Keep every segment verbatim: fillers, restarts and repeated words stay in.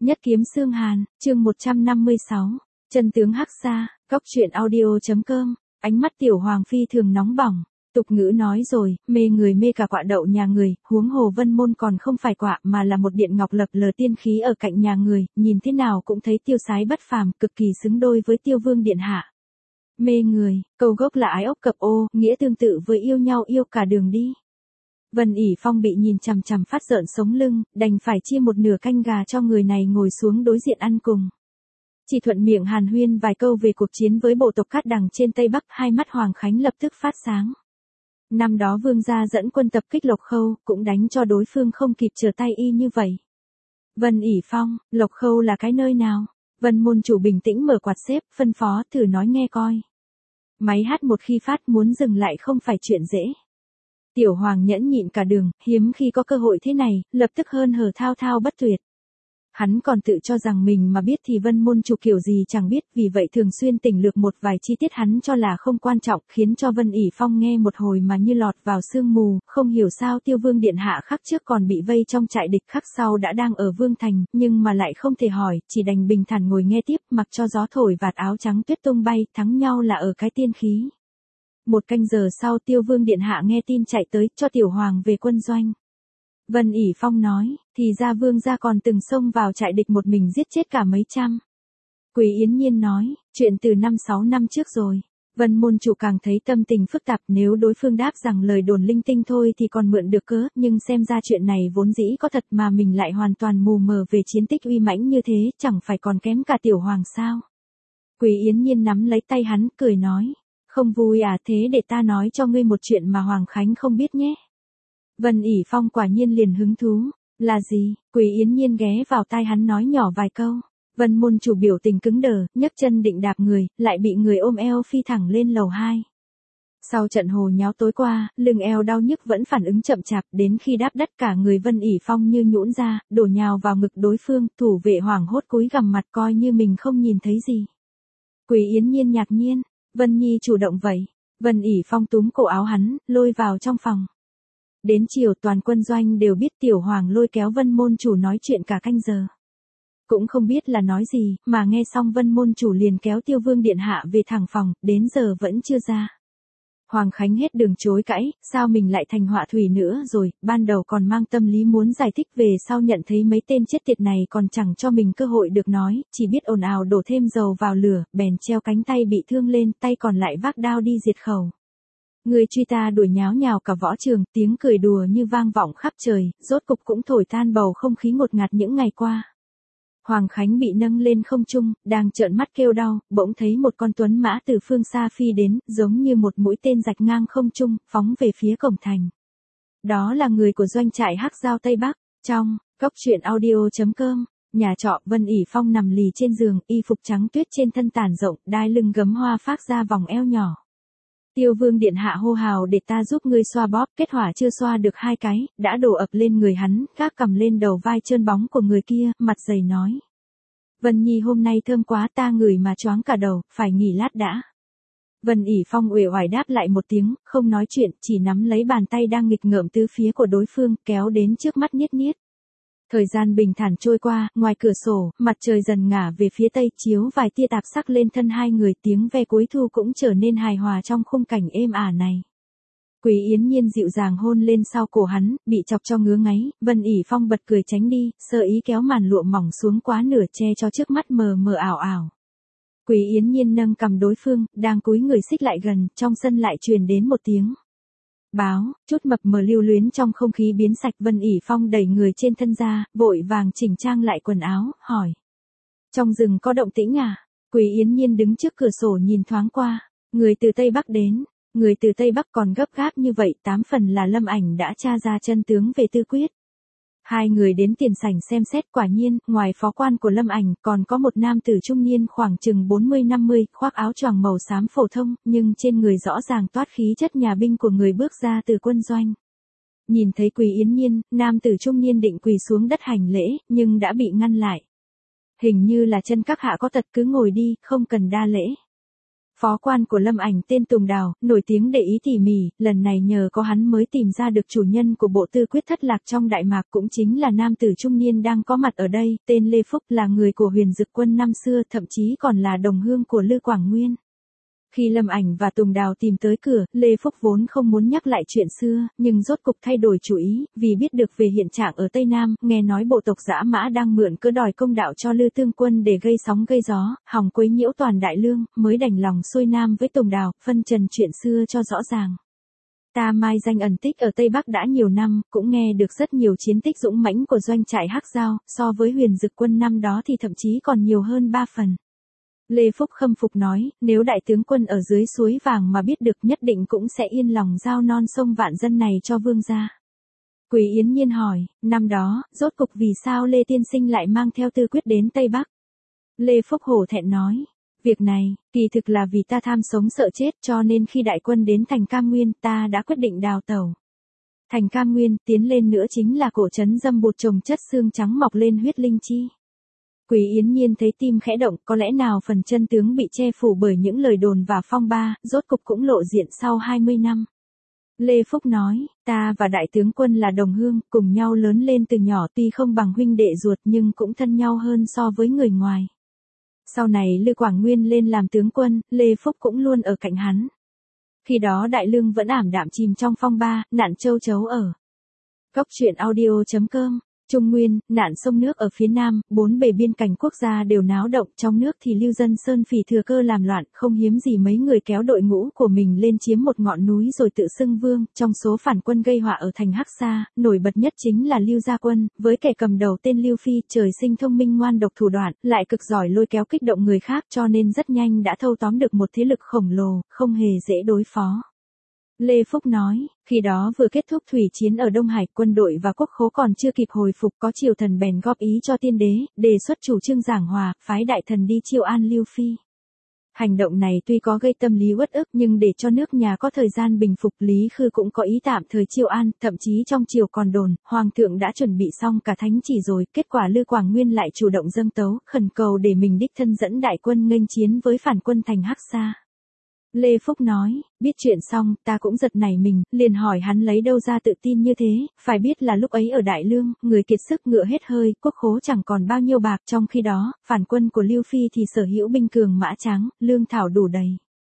Nhất kiếm xương hàn, chương một trăm năm mươi sáu, chân tướng hắc xa, góc truyện audio.com, ánh mắt tiểu hoàng phi thường nóng bỏng. Tục ngữ nói rồi, mê người mê cả quạ đậu nhà người, huống hồ Vân Môn còn không phải quạ mà là một điện ngọc lập lờ tiên khí ở cạnh nhà người, nhìn thế nào cũng thấy tiêu sái bất phàm, cực kỳ xứng đôi với tiêu vương điện hạ. Mê người, câu gốc là ái ốc cập ô, nghĩa tương tự với yêu nhau yêu cả đường đi. Vân ỉ Phong bị nhìn chằm chằm phát rợn sống lưng, đành phải chia một nửa canh gà cho người này ngồi xuống đối diện ăn cùng. Chỉ thuận miệng hàn huyên vài câu về cuộc chiến với bộ tộc Cát Đằng trên Tây Bắc, hai mắt Hoàng Khánh lập tức phát sáng. Năm đó vương gia dẫn quân tập kích Lộc Khâu, cũng đánh cho đối phương không kịp trở tay y như vậy. Vân ỉ Phong, Lộc Khâu là cái nơi nào? Vân môn chủ bình tĩnh mở quạt xếp, phân phó, thử nói nghe coi. Máy hát một khi phát muốn dừng lại không phải chuyện dễ. Tiểu hoàng nhẫn nhịn cả đường, hiếm khi có cơ hội thế này, lập tức hơn hở thao thao bất tuyệt. Hắn còn tự cho rằng mình mà biết thì Vân môn chủ kiểu gì chẳng biết, vì vậy thường xuyên tỉnh lược một vài chi tiết hắn cho là không quan trọng, khiến cho Vân ỉ Phong nghe một hồi mà như lọt vào sương mù, không hiểu sao Tiêu Vương điện hạ khắc trước còn bị vây trong trại địch, khắc sau đã đang ở Vương thành, nhưng mà lại không thể hỏi, chỉ đành bình thản ngồi nghe tiếp, mặc cho gió thổi vạt áo trắng tuyết tung bay, thắng nhau là ở cái tiên khí. Một canh giờ sau Tiêu Vương điện hạ nghe tin chạy tới, cho tiểu hoàng về quân doanh. Vân ỉ Phong nói, thì ra vương gia còn từng xông vào trại địch một mình giết chết cả mấy trăm. Quý Yến Nhiên nói, chuyện từ năm sáu năm trước rồi. Vân môn chủ càng thấy tâm tình phức tạp, nếu đối phương đáp rằng lời đồn linh tinh thôi thì còn mượn được cớ, nhưng xem ra chuyện này vốn dĩ có thật mà mình lại hoàn toàn mù mờ về chiến tích uy mãnh như thế, chẳng phải còn kém cả tiểu hoàng sao. Quý Yến Nhiên nắm lấy tay hắn, cười nói, không vui à, thế để ta nói cho ngươi một chuyện mà Hoàng Khánh không biết nhé. Vân ỉ Phong quả nhiên liền hứng thú, là gì? Quý Yến Nhiên ghé vào tai hắn nói nhỏ vài câu. Vân môn chủ biểu tình cứng đờ, nhấc chân định đạp người, lại bị người ôm eo phi thẳng lên lầu hai. Sau trận hồ nháo tối qua, lưng eo đau nhức vẫn phản ứng chậm chạp, đến khi đáp đất cả người Vân ỉ Phong như nhũn ra, đổ nhào vào ngực đối phương, thủ vệ hoảng hốt cúi gằm mặt coi như mình không nhìn thấy gì. Quý Yến Nhiên ngạc nhiên, Vân Nhi chủ động vậy. Vân ỉ Phong túm cổ áo hắn, lôi vào trong phòng. Đến chiều toàn quân doanh đều biết tiểu hoàng lôi kéo Vân môn chủ nói chuyện cả canh giờ. Cũng không biết là nói gì, mà nghe xong Vân môn chủ liền kéo Tiêu Vương điện hạ về thẳng phòng, đến giờ vẫn chưa ra. Hoàng Khánh hết đường chối cãi, sao mình lại thành họa thủy nữa rồi, ban đầu còn mang tâm lý muốn giải thích, về sau nhận thấy mấy tên chết tiệt này còn chẳng cho mình cơ hội được nói, chỉ biết ồn ào đổ thêm dầu vào lửa, bèn treo cánh tay bị thương lên, tay còn lại vác đao đi diệt khẩu. Người truy ta đuổi nháo nhào cả võ trường, tiếng cười đùa như vang vọng khắp trời, rốt cục cũng thổi tan bầu không khí ngột ngạt những ngày qua. Hoàng Khánh bị nâng lên không trung, đang trợn mắt kêu đau, bỗng thấy một con tuấn mã từ phương xa phi đến, giống như một mũi tên rạch ngang không trung, phóng về phía cổng thành. Đó là người của doanh trại Hắc Giao Tây Bắc. Trong góc truyện audio.com, nhà trọ Vân ỉ Phong nằm lì trên giường, y phục trắng tuyết trên thân tản rộng, đai lưng gấm hoa phác ra vòng eo nhỏ. Tiêu Vương điện hạ hô hào để ta giúp ngươi xoa bóp, kết hỏa chưa xoa được hai cái, đã đổ ập lên người hắn, gác cầm lên đầu vai trơn bóng của người kia, mặt dày nói. Vân Nhi hôm nay thơm quá, ta ngửi mà choáng cả đầu, phải nghỉ lát đã. Vân ỉ Phong uể oải đáp lại một tiếng, không nói chuyện, chỉ nắm lấy bàn tay đang nghịch ngợm tứ phía của đối phương, kéo đến trước mắt niết niết. Thời gian bình thản trôi qua, ngoài cửa sổ, mặt trời dần ngả về phía tây, chiếu vài tia tạp sắc lên thân hai người, tiếng ve cuối thu cũng trở nên hài hòa trong khung cảnh êm ả này. Quý Yến Nhiên dịu dàng hôn lên sau cổ hắn, bị chọc cho ngứa ngáy, Vân ỉ Phong bật cười tránh đi, sơ ý kéo màn lụa mỏng xuống quá nửa che cho trước mắt mờ mờ ảo ảo. Quý Yến Nhiên nâng cầm đối phương, đang cúi người xích lại gần, trong sân lại truyền đến một tiếng báo, chút mập mờ lưu luyến trong không khí biến sạch. Vân ỉ Phong đẩy người trên thân ra, vội vàng chỉnh trang lại quần áo, hỏi. Trong rừng có động tĩnh à? Quý Yến Nhiên đứng trước cửa sổ nhìn thoáng qua, người từ Tây Bắc đến, người từ Tây Bắc còn gấp gáp như vậy, tám phần là Lâm Ảnh đã tra ra chân tướng về Tư Quyết. Hai người đến tiền sảnh xem xét, quả nhiên, ngoài phó quan của Lâm Ảnh, còn có một nam tử trung niên khoảng chừng bốn mươi năm mươi, khoác áo choàng màu xám phổ thông, nhưng trên người rõ ràng toát khí chất nhà binh của người bước ra từ quân doanh. Nhìn thấy Quý Yến Nhiên, nam tử trung niên định quỳ xuống đất hành lễ, nhưng đã bị ngăn lại. Hình như là chân các hạ có tật, cứ ngồi đi, không cần đa lễ. Phó quan của Lâm Ảnh tên Tùng Đào, nổi tiếng để ý tỉ mỉ, lần này nhờ có hắn mới tìm ra được chủ nhân của bộ tư quyết thất lạc trong Đại Mạc, cũng chính là nam tử trung niên đang có mặt ở đây, tên Lê Phúc, là người của Huyền Dực Quân năm xưa, thậm chí còn là đồng hương của Lư Quảng Nguyên. Khi Lâm Ảnh và Tùng Đào tìm tới cửa, Lê Phúc vốn không muốn nhắc lại chuyện xưa, nhưng rốt cục thay đổi chủ ý, vì biết được về hiện trạng ở Tây Nam, nghe nói bộ tộc Dã Mã đang mượn cớ đòi công đạo cho Lư Tương Quân để gây sóng gây gió, hòng quấy nhiễu toàn đại lương, mới đành lòng xuôi nam với Tùng Đào, phân trần chuyện xưa cho rõ ràng. Ta mai danh ẩn tích ở Tây Bắc đã nhiều năm, cũng nghe được rất nhiều chiến tích dũng mãnh của doanh trại Hắc Giao, so với Huyền Dực Quân năm đó thì thậm chí còn nhiều hơn ba phần. Lê Phúc khâm phục nói, nếu đại tướng quân ở dưới suối vàng mà biết được nhất định cũng sẽ yên lòng giao non sông vạn dân này cho vương gia. Quý Yến Nhiên hỏi, năm đó, rốt cục vì sao Lê Tiên Sinh lại mang theo tư quyết đến Tây Bắc? Lê Phúc hổ thẹn nói, việc này, kỳ thực là vì ta tham sống sợ chết, cho nên khi đại quân đến thành Cam Nguyên, ta đã quyết định đào tẩu. Thành Cam Nguyên, tiến lên nữa chính là cổ trấn Dâm Bụt trồng chất xương trắng mọc lên huyết linh chi. Quý Yến Nhiên thấy tim khẽ động, có lẽ nào phần chân tướng bị che phủ bởi những lời đồn và phong ba, rốt cục cũng lộ diện sau hai mươi năm. Lê Phúc nói, ta và đại tướng quân là đồng hương, cùng nhau lớn lên từ nhỏ, tuy không bằng huynh đệ ruột nhưng cũng thân nhau hơn so với người ngoài. Sau này Lư Quảng Nguyên lên làm tướng quân, Lê Phúc cũng luôn ở cạnh hắn. Khi đó đại lương vẫn ảm đạm chìm trong phong ba, nạn châu chấu ở. Cốc truyện audio chấm com. Trung Nguyên, nạn sông nước ở phía Nam, bốn bề biên cảnh quốc gia đều náo động, trong nước thì lưu dân Sơn Phỉ thừa cơ làm loạn, không hiếm gì mấy người kéo đội ngũ của mình lên chiếm một ngọn núi rồi tự xưng vương. Trong số phản quân gây họa ở thành Hắc Sa, nổi bật nhất chính là Lưu Gia Quân, với kẻ cầm đầu tên Lưu Phi, trời sinh thông minh ngoan độc thủ đoạn, lại cực giỏi lôi kéo kích động người khác, cho nên rất nhanh đã thâu tóm được một thế lực khổng lồ, không hề dễ đối phó. Lê Phúc nói, khi đó vừa kết thúc thủy chiến ở Đông Hải, quân đội và quốc khố còn chưa kịp hồi phục, có triều thần bèn góp ý cho tiên đế, đề xuất chủ trương giảng hòa, phái đại thần đi chiêu an Lưu Phi. Hành động này tuy có gây tâm lý uất ức nhưng để cho nước nhà có thời gian bình phục, Lý Khư cũng có ý tạm thời chiêu an, thậm chí trong triều còn đồn, Hoàng thượng đã chuẩn bị xong cả thánh chỉ rồi, kết quả Lư Quảng Nguyên lại chủ động dâng tấu, khẩn cầu để mình đích thân dẫn đại quân nghênh chiến với phản quân thành Hắc Sa. Lê Phúc nói, biết chuyện xong, ta cũng giật nảy mình, liền hỏi hắn lấy đâu ra tự tin như thế, phải biết là lúc ấy ở Đại Lương, người kiệt sức ngựa hết hơi, quốc khố chẳng còn bao nhiêu bạc, trong khi đó, phản quân của Lưu Phi thì sở hữu binh cường mã trắng, lương thảo đủ đầy.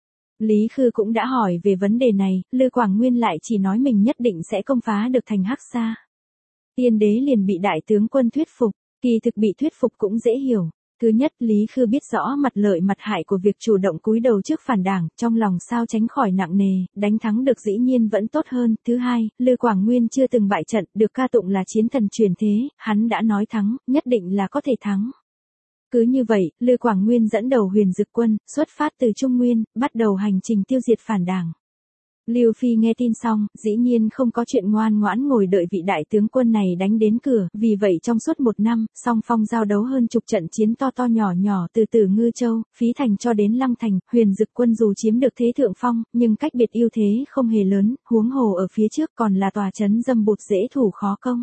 Lý Khư cũng đã hỏi về vấn đề này, Lư Quảng Nguyên lại chỉ nói mình nhất định sẽ công phá được thành Hắc Sa. Tiên đế liền bị đại tướng quân thuyết phục, kỳ thực bị thuyết phục cũng dễ hiểu. Thứ nhất, Lý Khư biết rõ mặt lợi mặt hại của việc chủ động cúi đầu trước phản đảng, trong lòng sao tránh khỏi nặng nề, đánh thắng được dĩ nhiên vẫn tốt hơn. Thứ hai, Lư Quảng Nguyên chưa từng bại trận, được ca tụng là chiến thần truyền thế, hắn đã nói thắng, nhất định là có thể thắng. Cứ như vậy, Lư Quảng Nguyên dẫn đầu Huyền Dực Quân, xuất phát từ Trung Nguyên, bắt đầu hành trình tiêu diệt phản đảng. Lưu Phi nghe tin xong, dĩ nhiên không có chuyện ngoan ngoãn ngồi đợi vị đại tướng quân này đánh đến cửa, vì vậy trong suốt một năm, song phong giao đấu hơn chục trận chiến to to nhỏ nhỏ từ từ Ngư Châu, Phí Thành cho đến Lăng Thành, Huyền Dực Quân dù chiếm được thế thượng phong, nhưng cách biệt ưu thế không hề lớn, huống hồ ở phía trước còn là tòa trấn Dâm Bụt dễ thủ khó công.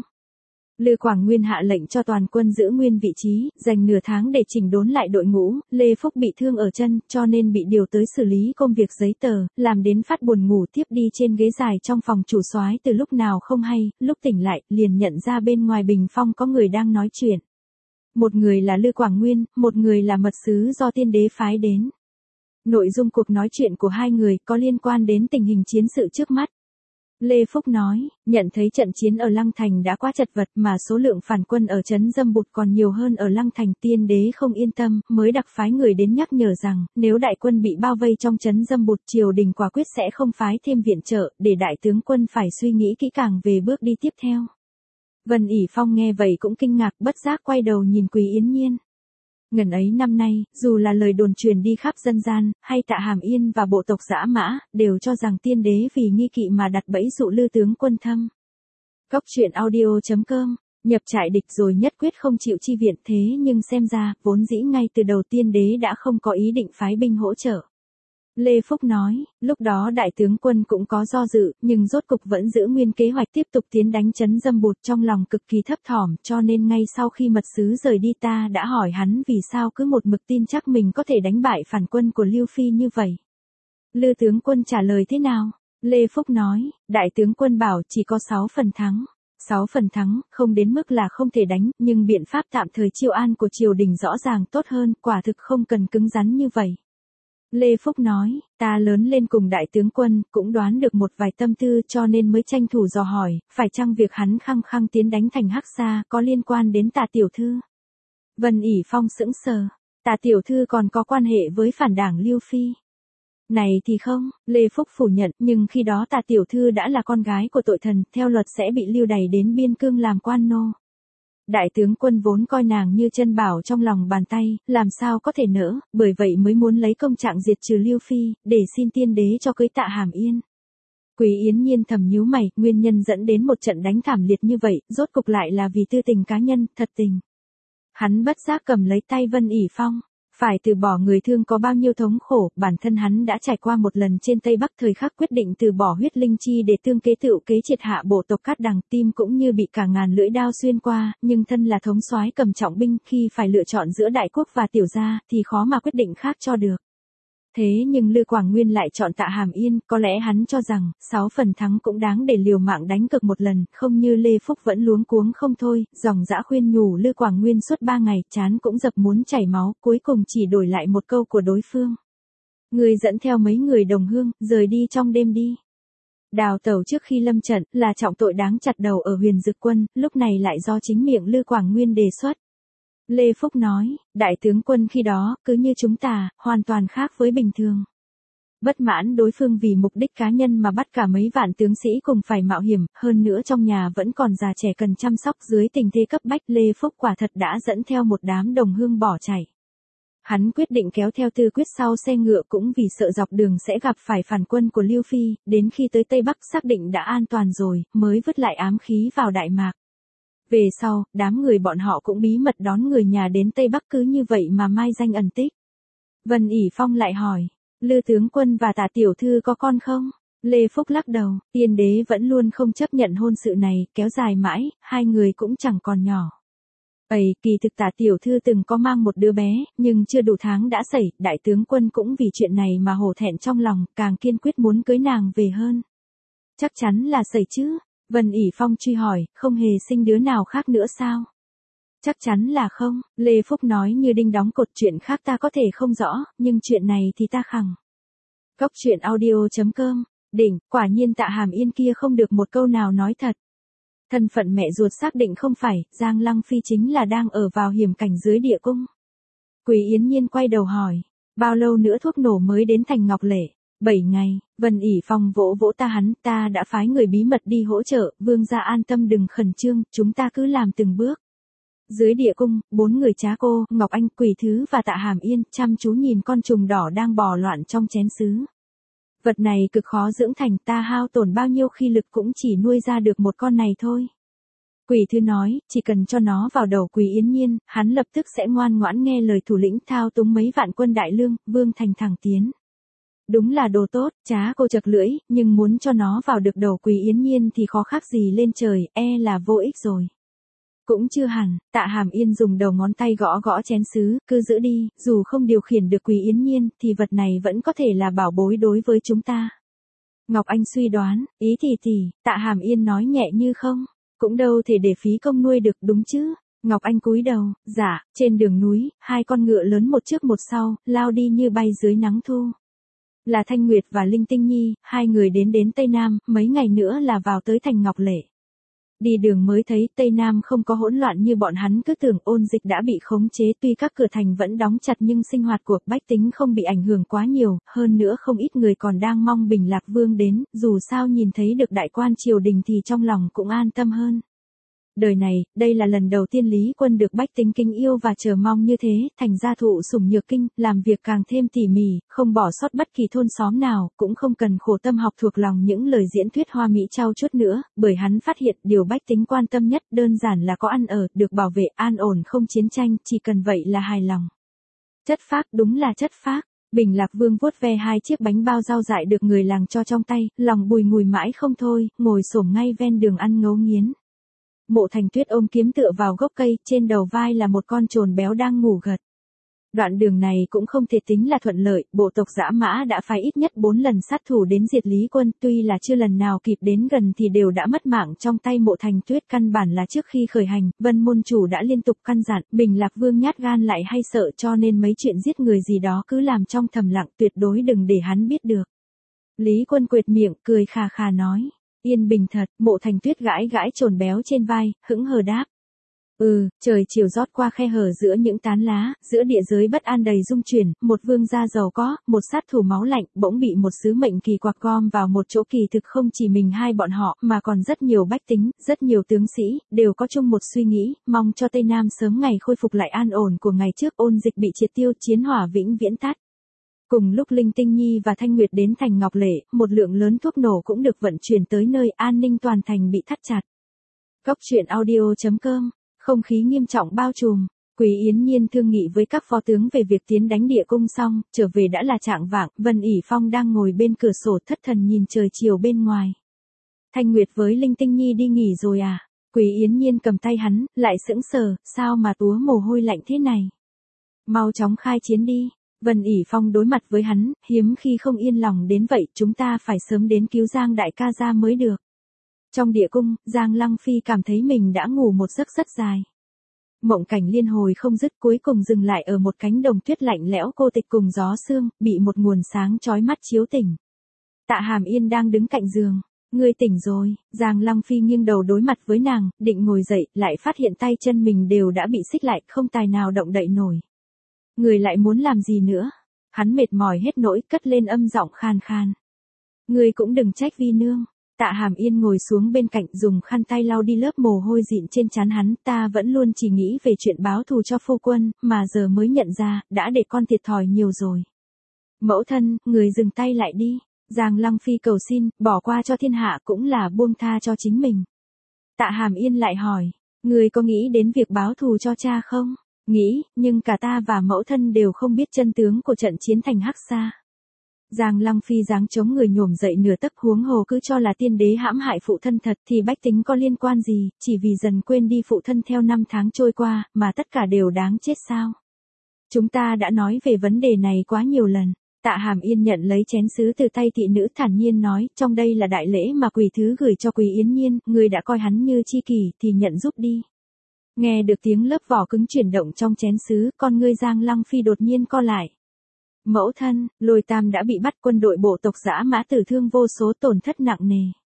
Lư Quảng Nguyên hạ lệnh cho toàn quân giữ nguyên vị trí, dành nửa tháng để chỉnh đốn lại đội ngũ, Lê Phúc bị thương ở chân, cho nên bị điều tới xử lý công việc giấy tờ, làm đến phát buồn ngủ tiếp đi trên ghế dài trong phòng chủ soái từ lúc nào không hay, lúc tỉnh lại, liền nhận ra bên ngoài bình phong có người đang nói chuyện. Một người là Lư Quảng Nguyên, một người là mật sứ do tiên đế phái đến. Nội dung cuộc nói chuyện của hai người có liên quan đến tình hình chiến sự trước mắt. Lê Phúc nói, nhận thấy trận chiến ở Lăng Thành đã quá chật vật mà số lượng phản quân ở trấn Dâm Bụt còn nhiều hơn ở Lăng Thành, tiên đế không yên tâm, mới đặc phái người đến nhắc nhở rằng, nếu đại quân bị bao vây trong trấn Dâm Bụt, triều đình quả quyết sẽ không phái thêm viện trợ, để đại tướng quân phải suy nghĩ kỹ càng về bước đi tiếp theo. Vân ỉ Phong nghe vậy cũng kinh ngạc, bất giác quay đầu nhìn Quý Yến Nhiên. Ngần ấy năm nay, dù là lời đồn truyền đi khắp dân gian, hay Tạ Hàm Yên và bộ tộc Dã Mã, đều cho rằng tiên đế vì nghi kỵ mà đặt bẫy dụ Lư tướng quân thâm. Cốc truyện audio chấm com, nhập trại địch rồi nhất quyết không chịu chi viện, thế nhưng xem ra, vốn dĩ ngay từ đầu tiên đế đã không có ý định phái binh hỗ trợ. Lê Phúc nói, lúc đó đại tướng quân cũng có do dự, nhưng rốt cục vẫn giữ nguyên kế hoạch tiếp tục tiến đánh trấn Dâm Bụt, trong lòng cực kỳ thấp thỏm, cho nên ngay sau khi mật sứ rời đi ta đã hỏi hắn vì sao cứ một mực tin chắc mình có thể đánh bại phản quân của Lưu Phi như vậy. Lư tướng quân trả lời thế nào? Lê Phúc nói, đại tướng quân bảo chỉ có sáu phần thắng. sáu phần thắng, không đến mức là không thể đánh, nhưng biện pháp tạm thời chiêu an của triều đình rõ ràng tốt hơn, quả thực không cần cứng rắn như vậy. Lê Phúc nói, ta lớn lên cùng đại tướng quân, cũng đoán được một vài tâm tư cho nên mới tranh thủ dò hỏi, phải chăng việc hắn khăng khăng tiến đánh thành Hắc Sa có liên quan đến Tả tiểu thư? Vân ỉ Phong sững sờ, Tả tiểu thư còn có quan hệ với phản đảng Lưu Phi. Này thì không, Lê Phúc phủ nhận, nhưng khi đó Tả tiểu thư đã là con gái của tội thần, theo luật sẽ bị lưu đày đến biên cương làm quan nô. Đại tướng quân vốn coi nàng như chân bảo trong lòng bàn tay, làm sao có thể nỡ, bởi vậy mới muốn lấy công trạng diệt trừ Lưu Phi, để xin tiên đế cho cưới Tạ Hàm Yên. Quý Yến Nhiên thầm nhíu mày, nguyên nhân dẫn đến một trận đánh thảm liệt như vậy, rốt cục lại là vì tư tình cá nhân, thật tình. Hắn bất giác cầm lấy tay Vân ỉ Phong. Phải từ bỏ người thương có bao nhiêu thống khổ, bản thân hắn đã trải qua một lần trên Tây Bắc thời khắc quyết định từ bỏ huyết linh chi để tương kế tựu kế triệt hạ bộ tộc Cát Đằng, tim cũng như bị cả ngàn lưỡi đao xuyên qua, nhưng thân là thống soái cầm trọng binh, khi phải lựa chọn giữa đại quốc và tiểu gia, thì khó mà quyết định khác cho được. Thế nhưng Lư Quảng Nguyên lại chọn Tạ Hàm Yên, có lẽ hắn cho rằng, sáu phần thắng cũng đáng để liều mạng đánh cược một lần, không như Lê Phúc vẫn luống cuống không thôi, dòng dã khuyên nhủ Lư Quảng Nguyên suốt ba ngày, chán cũng dập muốn chảy máu, cuối cùng chỉ đổi lại một câu của đối phương. Người dẫn theo mấy người đồng hương, rời đi trong đêm đi. Đào tẩu trước khi lâm trận, là trọng tội đáng chặt đầu ở Huyền Dực Quân, lúc này lại do chính miệng Lư Quảng Nguyên đề xuất. Lê Phúc nói, đại tướng quân khi đó, cứ như chúng ta, hoàn toàn khác với bình thường. Bất mãn đối phương vì mục đích cá nhân mà bắt cả mấy vạn tướng sĩ cùng phải mạo hiểm, hơn nữa trong nhà vẫn còn già trẻ cần chăm sóc, dưới tình thế cấp bách, Lê Phúc quả thật đã dẫn theo một đám đồng hương bỏ chạy. Hắn quyết định kéo theo Tư Quyết sau xe ngựa cũng vì sợ dọc đường sẽ gặp phải phản quân của Lưu Phi, đến khi tới Tây Bắc xác định đã an toàn rồi, mới vứt lại ám khí vào Đại Mạc. Về sau, đám người bọn họ cũng bí mật đón người nhà đến Tây Bắc, cứ như vậy mà mai danh ẩn tích. Vân ỉ Phong lại hỏi, Lư tướng quân và Tả tiểu thư có con không? Lê Phúc lắc đầu, tiên đế vẫn luôn không chấp nhận hôn sự này, kéo dài mãi, hai người cũng chẳng còn nhỏ. Ây, kỳ thực Tả tiểu thư từng có mang một đứa bé, nhưng chưa đủ tháng đã sẩy, đại tướng quân cũng vì chuyện này mà hổ thẹn trong lòng, càng kiên quyết muốn cưới nàng về hơn. Chắc chắn là sẩy chứ? Vân ỉ Phong truy hỏi, không hề sinh đứa nào khác nữa sao? Chắc chắn là không, Lê Phúc nói như đinh đóng cột, chuyện khác ta có thể không rõ, nhưng chuyện này thì ta khẳng. Góc truyện audio chấm com, đỉnh, quả nhiên Tạ Hàm Yên kia không được một câu nào nói thật. Thân phận mẹ ruột xác định không phải, Giang Lăng Phi chính là đang ở vào hiểm cảnh dưới địa cung. Quý Yến Nhiên quay đầu hỏi, bao lâu nữa thuốc nổ mới đến thành Ngọc Lệ? Bảy ngày, Vân ỉ Phong vỗ vỗ ta hắn, ta đã phái người bí mật đi hỗ trợ, vương gia an tâm đừng khẩn trương, chúng ta cứ làm từng bước. Dưới địa cung, bốn người Trá Cô, Ngọc Anh, Quỷ Thứ và Tạ Hàm Yên, chăm chú nhìn con trùng đỏ đang bò loạn trong chén sứ. Vật này cực khó dưỡng thành, ta hao tổn bao nhiêu khí lực cũng chỉ nuôi ra được một con này thôi. Quỷ Thứ nói, chỉ cần cho nó vào đầu Quý Yến Nhiên, hắn lập tức sẽ ngoan ngoãn nghe lời thủ lĩnh thao túng mấy vạn quân đại lương, vương thành thẳng tiến. Đúng là đồ tốt, Trá Cô chật lưỡi, nhưng muốn cho nó vào được đầu Quý Yến Nhiên thì khó khác gì lên trời, e là vô ích rồi. Cũng chưa hẳn, Tạ Hàm Yên dùng đầu ngón tay gõ gõ chén sứ, cứ giữ đi, dù không điều khiển được Quý Yến Nhiên, thì vật này vẫn có thể là bảo bối đối với chúng ta. Ngọc Anh suy đoán, ý thì thì, Tạ Hàm Yên nói nhẹ như không, cũng đâu thể để phí công nuôi được đúng chứ. Ngọc Anh cúi đầu, dạ, trên đường núi, hai con ngựa lớn một trước một sau, lao đi như bay dưới nắng thu. Là Thanh Nguyệt và Linh Tinh Nhi, hai người đến đến Tây Nam, mấy ngày nữa là vào tới thành Ngọc Lệ. Đi đường mới thấy Tây Nam không có hỗn loạn như bọn hắn cứ tưởng, ôn dịch đã bị khống chế, tuy các cửa thành vẫn đóng chặt nhưng sinh hoạt của bách tính không bị ảnh hưởng quá nhiều, hơn nữa không ít người còn đang mong Bình Lạc Vương đến, dù sao nhìn thấy được đại quan triều đình thì trong lòng cũng an tâm hơn. Đời này, đây là lần đầu tiên Lý Quân được bách tính kính yêu và chờ mong như thế, thành gia thụ sủng nhược kinh, làm việc càng thêm tỉ mỉ, không bỏ sót bất kỳ thôn xóm nào, cũng không cần khổ tâm học thuộc lòng những lời diễn thuyết hoa mỹ trau chuốt nữa, bởi hắn phát hiện điều bách tính quan tâm nhất đơn giản là có ăn ở, được bảo vệ, an ổn không chiến tranh, chỉ cần vậy là hài lòng. Chất phác, đúng là chất phác. Bình Lạc Vương vuốt ve hai chiếc bánh bao rau dại được người làng cho trong tay, lòng bùi ngùi mãi không thôi, ngồi xổm ngay ven đường ăn ngấu nghiến. Mộ Thành Tuyết ôm kiếm tựa vào gốc cây, trên đầu vai là một con trồn béo đang ngủ gật. Đoạn đường này cũng không thể tính là thuận lợi, bộ tộc Dã Mã đã phái ít nhất bốn lần sát thủ đến diệt Lý Quân, tuy là chưa lần nào kịp đến gần thì đều đã mất mạng trong tay Mộ Thành Tuyết. Căn bản là trước khi khởi hành, Vân môn chủ đã liên tục căn dặn, Bình Lạc Vương nhát gan lại hay sợ, cho nên mấy chuyện giết người gì đó cứ làm trong thầm lặng, tuyệt đối đừng để hắn biết được. Lý Quân quệt miệng, cười khà khà nói, yên bình thật. Mộ Thành Tuyết gãi gãi chồn béo trên vai, hững hờ đáp. Ừ, trời chiều rót qua khe hở giữa những tán lá, giữa địa giới bất an đầy rung chuyển, một vương gia giàu có, một sát thủ máu lạnh, bỗng bị một sứ mệnh kỳ quặc gom vào một chỗ. Kỳ thực không chỉ mình hai bọn họ, mà còn rất nhiều bách tính, rất nhiều tướng sĩ, đều có chung một suy nghĩ, mong cho Tây Nam sớm ngày khôi phục lại an ổn của ngày trước, ôn dịch bị triệt tiêu, chiến hỏa vĩnh viễn tắt. Cùng lúc Linh Tinh Nhi và Thanh Nguyệt đến thành Ngọc Lệ, một lượng lớn thuốc nổ cũng được vận chuyển tới nơi, an ninh toàn thành bị thắt chặt. Góc truyện audio chấm com. Không khí nghiêm trọng bao trùm, Quý Yến Nhiên thương nghị với các phó tướng về việc tiến đánh địa cung xong, trở về đã là trạng vạng, Vân ỉ Phong đang ngồi bên cửa sổ thất thần nhìn trời chiều bên ngoài. Thanh Nguyệt với Linh Tinh Nhi đi nghỉ rồi à? Quý Yến Nhiên cầm tay hắn, lại sững sờ, sao mà túa mồ hôi lạnh thế này? Mau chóng khai chiến đi. Vân ỉ Phong đối mặt với hắn, hiếm khi không yên lòng đến vậy, chúng ta phải sớm đến cứu Giang đại ca ra mới được. Trong địa cung, Giang Lăng Phi cảm thấy mình đã ngủ một giấc rất dài. Mộng cảnh liên hồi không dứt, cuối cùng dừng lại ở một cánh đồng tuyết lạnh lẽo cô tịch cùng gió sương, bị một nguồn sáng chói mắt chiếu tỉnh. Tạ Hàm Yên đang đứng cạnh giường. Ngươi tỉnh rồi. Giang Lăng Phi nghiêng đầu đối mặt với nàng, định ngồi dậy, lại phát hiện tay chân mình đều đã bị xích lại, không tài nào động đậy nổi. Ngươi lại muốn làm gì nữa? Hắn mệt mỏi hết nỗi, cất lên âm giọng khan khan. Ngươi cũng đừng trách Vi nương. Tạ Hàm Yên ngồi xuống bên cạnh, dùng khăn tay lau đi lớp mồ hôi dịn trên trán hắn. Ta vẫn luôn chỉ nghĩ về chuyện báo thù cho phu quân, mà giờ mới nhận ra, đã để con thiệt thòi nhiều rồi. Mẫu thân, người dừng tay lại đi. Giang Lăng Phi cầu xin, bỏ qua cho thiên hạ cũng là buông tha cho chính mình. Tạ Hàm Yên lại hỏi, người có nghĩ đến việc báo thù cho cha không? Nghĩ, nhưng cả ta và mẫu thân đều không biết chân tướng của trận chiến thành Hắc Sa. Giang Lăng Phi giáng chống người nhổm dậy nửa tấc, huống hồ cứ cho là tiên đế hãm hại phụ thân thật thì bách tính có liên quan gì, chỉ vì dần quên đi phụ thân theo năm tháng trôi qua, mà tất cả đều đáng chết sao? Chúng ta đã nói về vấn đề này quá nhiều lần. Tạ Hàm Yên nhận lấy chén sứ từ tay thị nữ, thản nhiên nói, trong đây là đại lễ mà Quỳ Thứ gửi cho Quý Yến Nhiên, người đã coi hắn như tri kỷ thì nhận giúp đi. Nghe được tiếng lớp vỏ cứng chuyển động trong chén sứ, con ngươi Giang Lăng Phi đột nhiên co lại. Mẫu thân, Lôi Tam đã bị bắt, quân đội bộ tộc Dã Mã tử thương vô số, tổn thất nặng nề.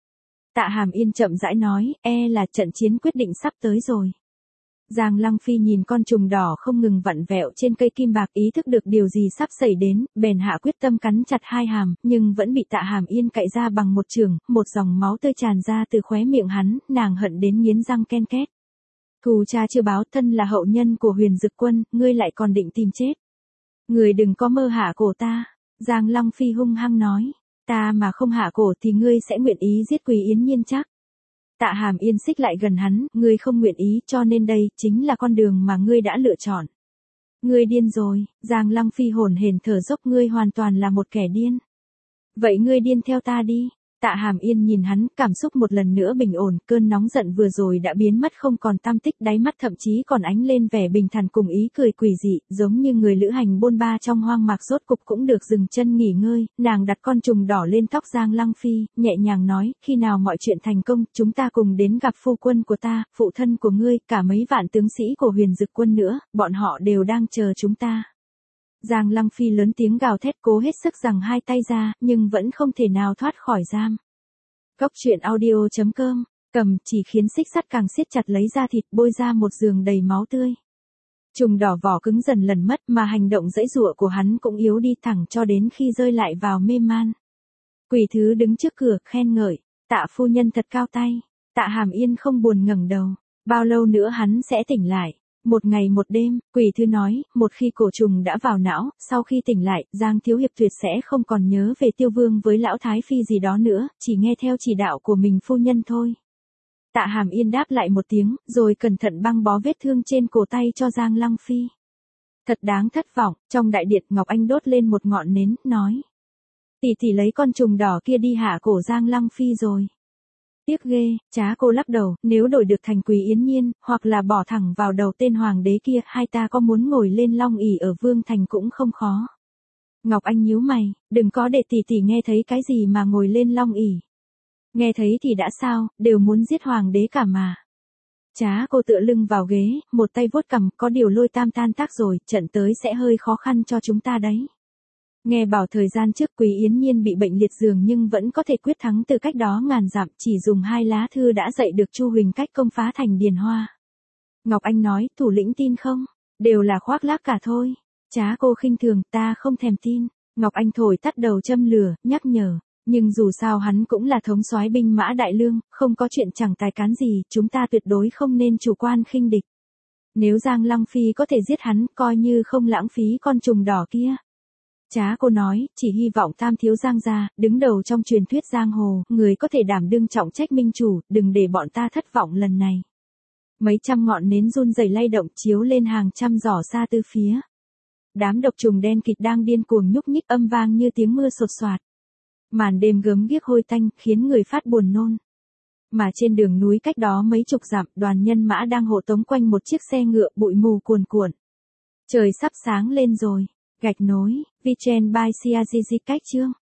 Tạ Hàm Yên chậm rãi nói, e là trận chiến quyết định sắp tới rồi. Giang Lăng Phi nhìn con trùng đỏ không ngừng vặn vẹo trên cây kim bạc, ý thức được điều gì sắp xảy đến, bèn hạ quyết tâm cắn chặt hai hàm, nhưng vẫn bị Tạ Hàm Yên cạy ra bằng một chưởng, một dòng máu tươi tràn ra từ khóe miệng hắn, nàng hận đến nghiến răng ken két. Thù cha chưa báo, thân là hậu nhân của Huyền Dực Quân, ngươi lại còn định tìm chết. Ngươi đừng có mơ hạ cổ ta. Giang Lăng Phi hung hăng nói, ta mà không hạ cổ thì ngươi sẽ nguyện ý giết Quý Yến Nhiên chắc. Tạ Hàm Yên xích lại gần hắn, ngươi không nguyện ý, cho nên đây chính là con đường mà ngươi đã lựa chọn. Ngươi điên rồi. Giang Lăng Phi hổn hển thở dốc, ngươi hoàn toàn là một kẻ điên. Vậy ngươi điên theo ta đi. Tạ Hàm Yên nhìn hắn, cảm xúc một lần nữa bình ổn, cơn nóng giận vừa rồi đã biến mất không còn tăm tích, đáy mắt thậm chí còn ánh lên vẻ bình thản cùng ý cười quỷ dị, giống như người lữ hành bôn ba trong hoang mạc rốt cục cũng được dừng chân nghỉ ngơi. Nàng đặt con trùng đỏ lên tóc Giang Lăng Phi, nhẹ nhàng nói, khi nào mọi chuyện thành công, chúng ta cùng đến gặp phu quân của ta, phụ thân của ngươi, cả mấy vạn tướng sĩ của Huyền Dực Quân nữa, bọn họ đều đang chờ chúng ta. Giang Lăng Phi lớn tiếng gào thét, cố hết sức giằng hai tay ra, nhưng vẫn không thể nào thoát khỏi giam. Góc truyện audio chấm com, cầm chỉ khiến xích sắt càng siết chặt lấy da thịt, bôi ra một giường đầy máu tươi. Trùng đỏ vỏ cứng dần lần mất, mà hành động dãy dụa của hắn cũng yếu đi, thẳng cho đến khi rơi lại vào mê man. Quỳ Thứ đứng trước cửa, khen ngợi, Tạ phu nhân thật cao tay. Tạ Hàm Yên không buồn ngẩng đầu, bao lâu nữa hắn sẽ tỉnh lại? Một ngày một đêm. Quỳ Thứ nói, một khi cổ trùng đã vào não, sau khi tỉnh lại, Giang thiếu hiệp tuyệt sẽ không còn nhớ về Tiêu Vương với lão Thái Phi gì đó nữa, chỉ nghe theo chỉ đạo của mình phu nhân thôi. Tạ Hàm Yên đáp lại một tiếng, rồi cẩn thận băng bó vết thương trên cổ tay cho Giang Lăng Phi. Thật đáng thất vọng. Trong đại điện, Ngọc Anh đốt lên một ngọn nến, nói, tỷ tỷ lấy con trùng đỏ kia đi hạ cổ Giang Lăng Phi rồi. Tiếc ghê, trá cô lắc đầu, nếu đổi được thành Quý Yến Nhiên, hoặc là bỏ thẳng vào đầu tên hoàng đế kia, hai ta có muốn ngồi lên long ỷ ở Vương Thành cũng không khó. Ngọc Anh nhíu mày, đừng có để tỷ tỷ nghe thấy cái gì mà ngồi lên long ỷ. Nghe thấy thì đã sao, đều muốn giết hoàng đế cả mà. Trá cô tựa lưng vào ghế, một tay vuốt cằm, có điều Lôi Tam tan tác rồi, trận tới sẽ hơi khó khăn cho chúng ta đấy. Nghe bảo thời gian trước Quý Yến Nhiên bị bệnh liệt giường nhưng vẫn có thể quyết thắng từ cách đó ngàn dặm, chỉ dùng hai lá thư đã dạy được Chu Huỳnh cách công phá thành Điền Hoa. Ngọc Anh nói, thủ lĩnh tin không? Đều là khoác lác cả thôi. Trá cô khinh thường, ta không thèm tin. Ngọc Anh thổi tắt đầu châm lửa, nhắc nhở. Nhưng dù sao hắn cũng là thống soái binh mã đại lương, không có chuyện chẳng tài cán gì, chúng ta tuyệt đối không nên chủ quan khinh địch. Nếu Giang Lăng Phi có thể giết hắn, coi như không lãng phí con trùng đỏ kia. Trá cô nói, chỉ hy vọng Tam thiếu Giang gia, đứng đầu trong truyền thuyết giang hồ, người có thể đảm đương trọng trách minh chủ, đừng để bọn ta thất vọng lần này. Mấy trăm ngọn nến run rẩy lay động chiếu lên hàng trăm giỏ xa tư phía. Đám độc trùng đen kịt đang điên cuồng nhúc nhích âm vang như tiếng mưa sột soạt. Màn đêm gớm ghiếc hôi tanh khiến người phát buồn nôn. Mà trên đường núi cách đó mấy chục dặm, đoàn nhân mã đang hộ tống quanh một chiếc xe ngựa, bụi mù cuồn cuộn. Trời sắp sáng lên rồi. Gạch nối, Vichen by Siagizi cách chương.